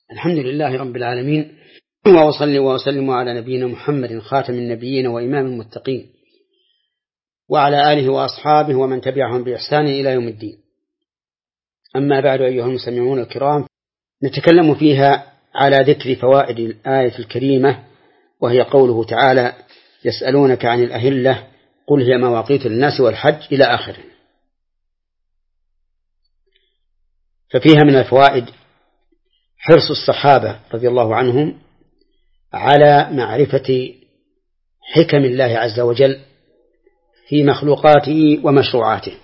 الحمد لله رب العالمين، وأصلي وأسلم على نبينا محمد خاتم النبيين وإمام المتقين، وعلى آله وأصحابه ومن تبعهم بإحسان إلى يوم الدين. أما بعد، أيها المستمعون الكرام، نتكلم فيها على ذكر فوائد الآية الكريمة، وهي قوله تعالى: يسألونك عن الأهلة قل هي مواقيت للناس والحج إلى آخره. ففيها من الفوائد حرص الصحابة رضي الله عنهم على معرفة حكم الله عز وجل في مخلوقاته ومشروعاته،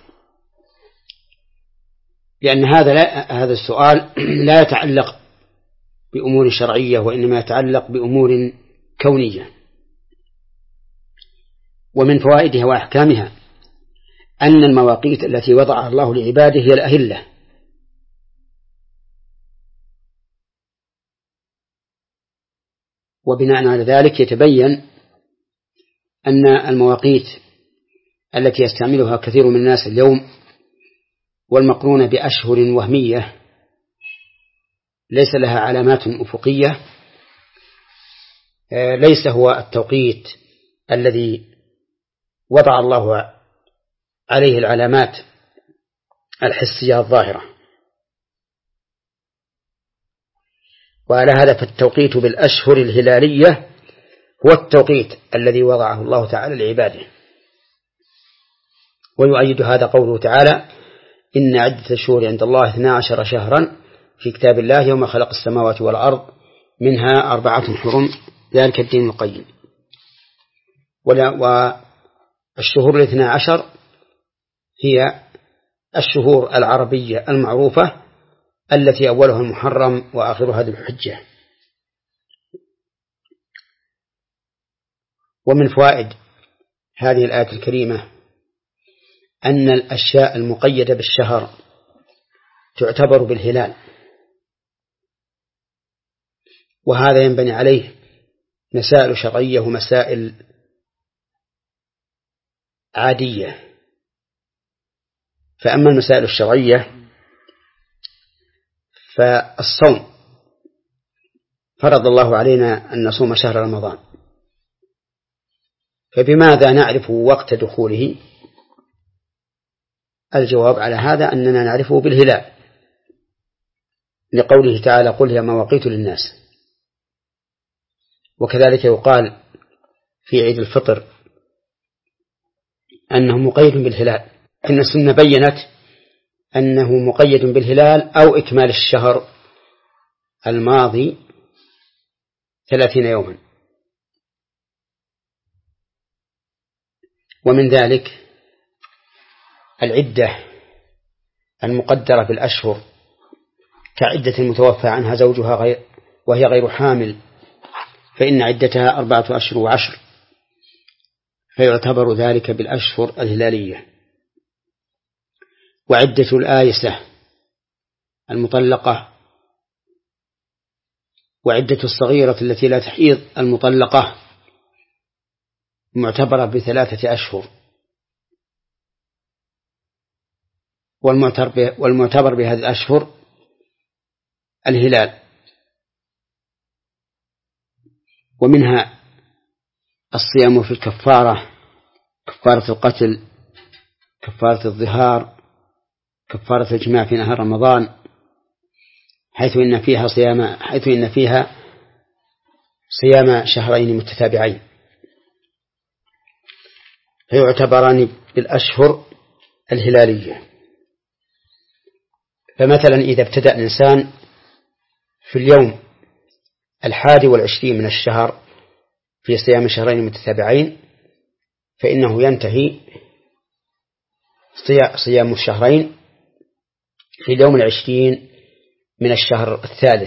لأن هذا السؤال لا يتعلق بأمور شرعية، وإنما يتعلق بأمور كونية. ومن فوائدها وأحكامها أن المواقيت التي وضعها الله لعباده هي الأهلة، وبناء على ذلك يتبين أن المواقيت التي يستعملها كثير من الناس اليوم والمقرونة بأشهر وهمية ليس لها علامات أفقية، ليس هو التوقيت الذي وضع الله عليه العلامات الحسية الظاهرة. وعلى هذا فالتوقيت بالأشهر الهلالية هو التوقيت الذي وضعه الله تعالى لعباده. ويؤيد هذا قوله تعالى: إن عدة الشهور عند الله 12 شهرا في كتاب الله يوم خلق السماوات والأرض منها 4 حرم ذلك الدين القيم. والشهور 12 هي الشهور العربية المعروفة التي أولها المحرم وآخرها ذو الحجة. ومن فوائد هذه الآية الكريمة أن الأشياء المقيدة بالشهر تعتبر بالهلال، وهذا ينبني عليه مسائل شرعية ومسائل عادية. فأما المسائل الشرعية فالصوم فرض الله علينا أن نصوم شهر رمضان، فبماذا نعرف وقت دخوله؟ الجواب على هذا أننا نعرفه بالهلال، لقوله تعالى: قل هي مواقيت للناس. وكذلك يقال في عيد الفطر أنه مقيد بالهلال، إن السنة بيّنت أنه مقيد بالهلال أو إكمال الشهر الماضي 30 يوما. ومن ذلك العدة المقدرة بالأشهر كعدة المتوفى عنها زوجها وهي غير حامل، فإن عدتها 4 أشهر و10، فيعتبر ذلك بالأشهر الهلالية. وعدة الآيسة المطلقة وعدة الصغيرة التي لا تحيض المطلقة معتبرة ب3 أشهر. والمعتبر بهذه الأشهر الهلال. ومنها الصيام في الكفارة، كفارة القتل، كفارة الظهار، كفارة الجماع في نهار رمضان، حيث إن فيها صيام شهرين متتابعين، فيعتبران بالأشهر الهلالية. فمثلا إذا ابتدأ الإنسان في اليوم 21 من الشهر في صيام شهرين متتابعين، فإنه ينتهي صيام الشهرين في اليوم 20 من الشهر الثالث.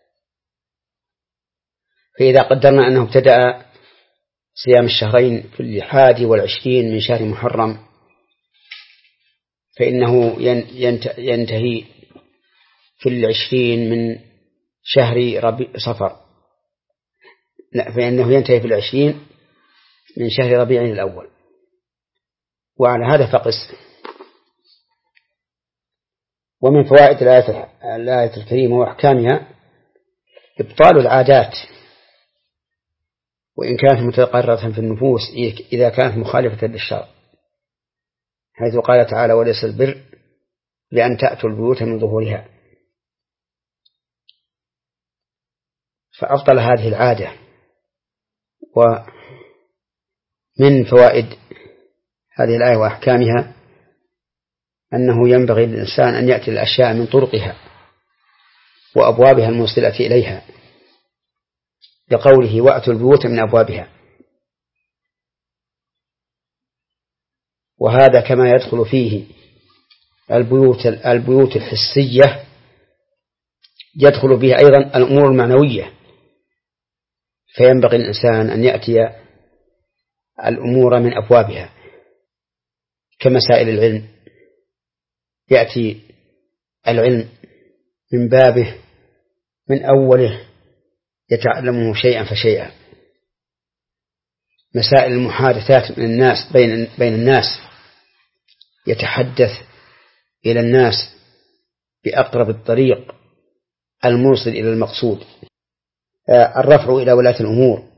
فإذا قدرنا أنه ابتدأ صيام الشهرين في 21 من شهر محرم، فإنه ينتهي في 20 من شهر صفر، فإنه ينتهي في 20 من شهر ربيع الأول. وعلى هذا فقس. ومن فوائد الآية الكريمة وأحكامها إبطال العادات وإن كانت متقررة في النفوس إذا كانت مخالفة للشرع، حيث قال تعالى: وليس البر بأن تأتوا البيوت من ظهورها. فأبطل هذه العادة. ومن فوائد هذه الآية وأحكامها أنه ينبغي للإنسان أن يأتي الأشياء من طرقها وأبوابها الموصلة إليها، لقوله: وأتوا البيوت من أبوابها. وهذا كما يدخل فيه البيوت الحسية، يدخل فيها أيضا الأمور المعنوية، فينبغي الإنسان أن يأتي الأمور من أبوابها كمسائل العلم، يأتي العلم من بابه من أوله يتعلمه شيئا فشيئا. مسائل المحادثات من الناس بين الناس يتحدث إلى الناس بأقرب الطريق الموصل إلى المقصود. الرفع إلى ولاة الأمور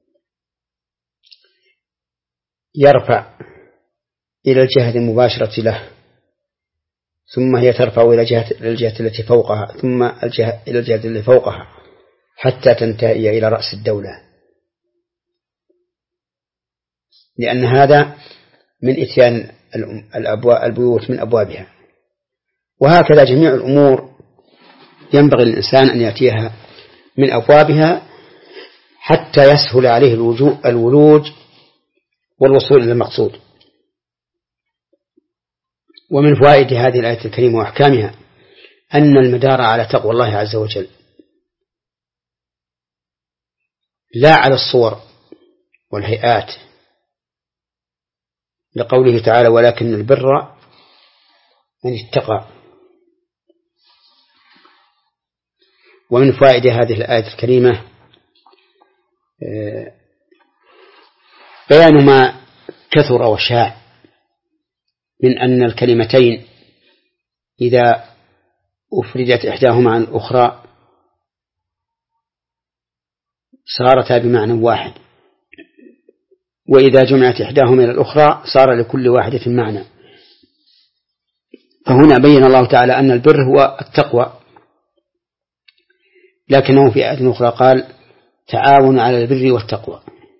يرفع إلى الجهة المباشرة له، ثم هي ترفع إلى الجهة التي فوقها، ثم إلى الجهة التي فوقها، حتى تنتهي إلى رأس الدولة، لأن هذا من إتيان البيوت من أبوابها. وهكذا جميع الأمور ينبغي للإنسان أن يأتيها من أبوابها حتى يسهل عليه الولوج والوصول إلى المقصود. ومن فوائد هذه الآية الكريمة وأحكامها أن المدار على تقوى الله عز وجل، لا على الصور والهيئات، لقوله تعالى: ولكن البر من اتقى. ومن فوائد هذه الآية الكريمة بيان ما كثر وشاع من أن الكلمتين إذا أفردت إحداهما عن الأخرى صارتا بمعنى واحد، وإذا جمعت إحداهما إلى الأخرى صار لكل واحدة معنى. فهنا بين الله تعالى أن البر هو التقوى، لكنه في آية أخرى قال: تعاون على البر والتقوى،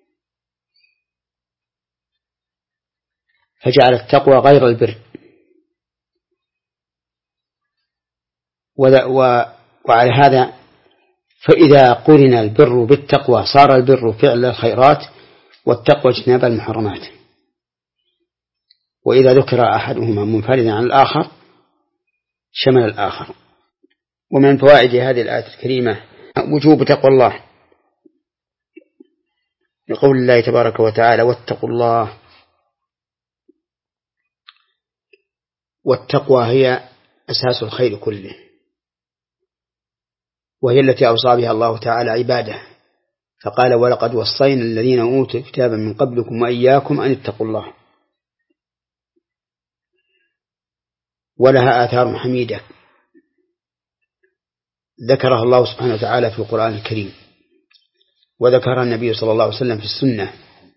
فجعل التقوى غير البر. وعلى هذا فإذا قرن البر بالتقوى صار البر فعل الخيرات والتقوى اجتناب المحرمات. وإذا ذكر أحدهما منفردا عن الآخر شمل الآخر. ومن فوائد هذه الآية الكريمة وجوب تقوى الله، لقول الله تبارك وتعالى: واتقوا الله. والتقوى هي أساس الخير كله، وهي التي أوصى بها الله تعالى عباده، فقال: ولقد وصينا الذين أوتوا الكتاب من قبلكم وإياكم أن اتقوا الله. ولها آثار حميدة ذكرها الله سبحانه وتعالى في القرآن الكريم، وذكرها النبي صلى الله عليه وسلم في السنة.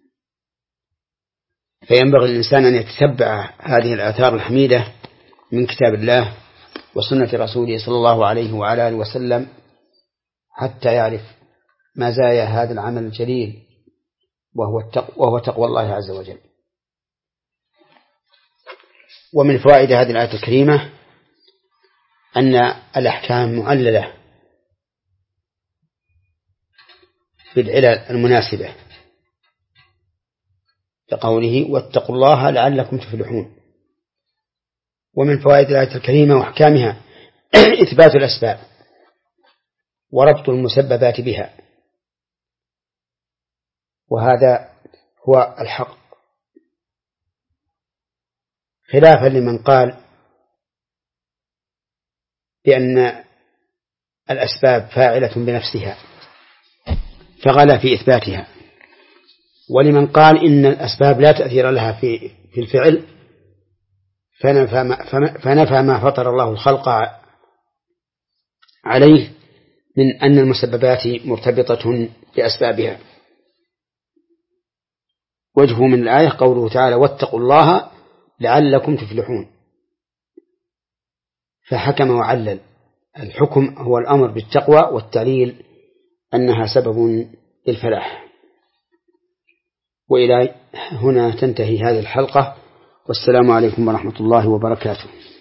فينبغي الإنسان أن يتتبع هذه الآثار الحميدة من كتاب الله وسنة رسوله صلى الله عليه وعلى آله وسلم، حتى يعرف مزايا هذا العمل الجليل وهو تقوى الله عز وجل. ومن فوائد هذه الآية الكريمة أن الأحكام معللة بالعلل المناسبة، كقوله: واتقوا الله لعلكم تفلحون. ومن فوائد الآية الكريمة وأحكامها إثبات الأسباب وربط المسببات بها، وهذا هو الحق، خلافا لمن قال بأن الأسباب فاعلة بنفسها فغلا في إثباتها، ولمن قال إن الأسباب لا تأثير لها في الفعل فنفى ما فطر الله الخلق عليه من أن المسببات مرتبطة بأسبابها. وجهه من الآية قوله تعالى واتقوا الله لعلكم تفلحون، فحكم وعلل. الحكم هو الأمر بالتقوى، والتعليل أنها سبب للفلاح. وإلى هنا تنتهي هذه الحلقة، والسلام عليكم ورحمة الله وبركاته.